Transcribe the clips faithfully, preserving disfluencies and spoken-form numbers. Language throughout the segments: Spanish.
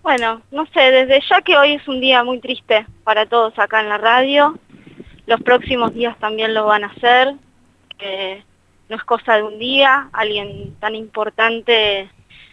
Bueno, no sé, desde ya que hoy es un día muy triste para todos acá en la radio, los próximos días también lo van a ser, que no es cosa de un día, alguien tan importante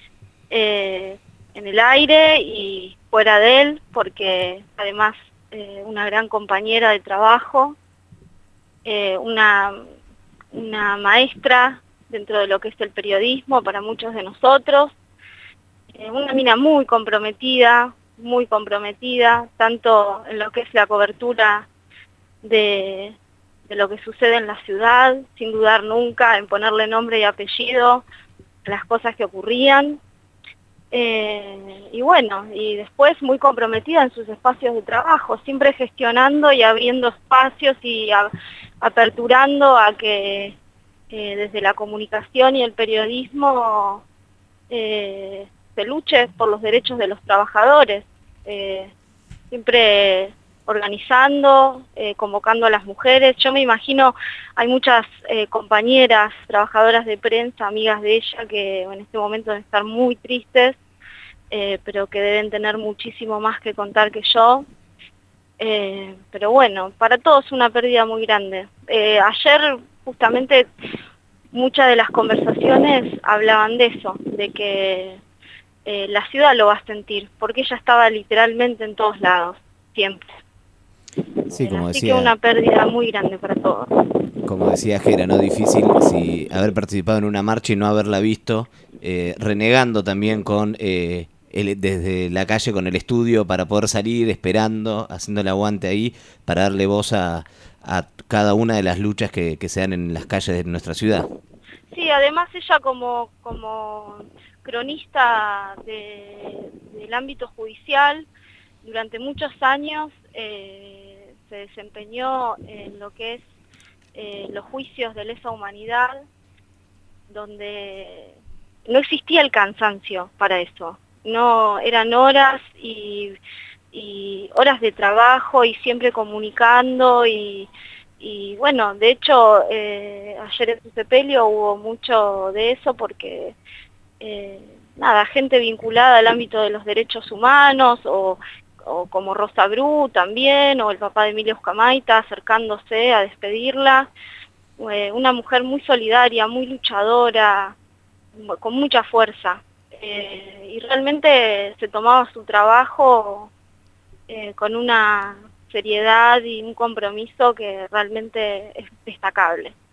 eh, en el aire y fuera de él, porque además eh, una gran compañera de trabajo, eh, una, una maestra dentro de lo que es el periodismo para muchos de nosotros, eh, una mina muy comprometida, muy comprometida, tanto en lo que es la cobertura de, de lo que sucede en la ciudad, sin dudar nunca en ponerle nombre y apellido a las cosas que ocurrían. Eh, y bueno, y después muy comprometida en sus espacios de trabajo, siempre gestionando y abriendo espacios y a, aperturando a que eh, desde la comunicación y el periodismo eh, se luche por los derechos de los trabajadores, eh, siempre organizando, eh, convocando a las mujeres. Yo me imagino, hay muchas eh, compañeras, trabajadoras de prensa, amigas de ella, que en este momento deben estar muy tristes, eh, pero que deben tener muchísimo más que contar que yo. Eh, pero bueno, para todos una pérdida muy grande. Eh, ayer justamente muchas de las conversaciones hablaban de eso, de que eh, la ciudad lo va a sentir, porque ella estaba literalmente en todos lados, siempre. Sí, Eh, como así que decía, una pérdida muy grande para todos. como decía Jera, ¿no? Difícil si haber participado en una marcha y no haberla visto, eh, renegando también con eh, el- desde la calle con el estudio para poder salir, esperando, haciendo el aguante ahí, para darle voz a, a cada una de las luchas que, que se dan en las calles de nuestra ciudad. Sí, además ella como, como cronista de, del ámbito judicial, durante muchos años eh, se desempeñó en lo que es eh, los juicios de lesa humanidad, donde no existía el cansancio para eso. No, eran horas y, y horas de trabajo y siempre comunicando y, y bueno, de hecho eh, ayer en su sepelio hubo mucho de eso porque eh, nada, gente vinculada al ámbito de los derechos humanos o, o como Rosa Bru también, o el papá de Emilio Escamaita acercándose a despedirla, eh, una mujer muy solidaria, muy luchadora, con mucha fuerza, eh, y realmente se tomaba su trabajo eh, con una seriedad y un compromiso que realmente es destacable.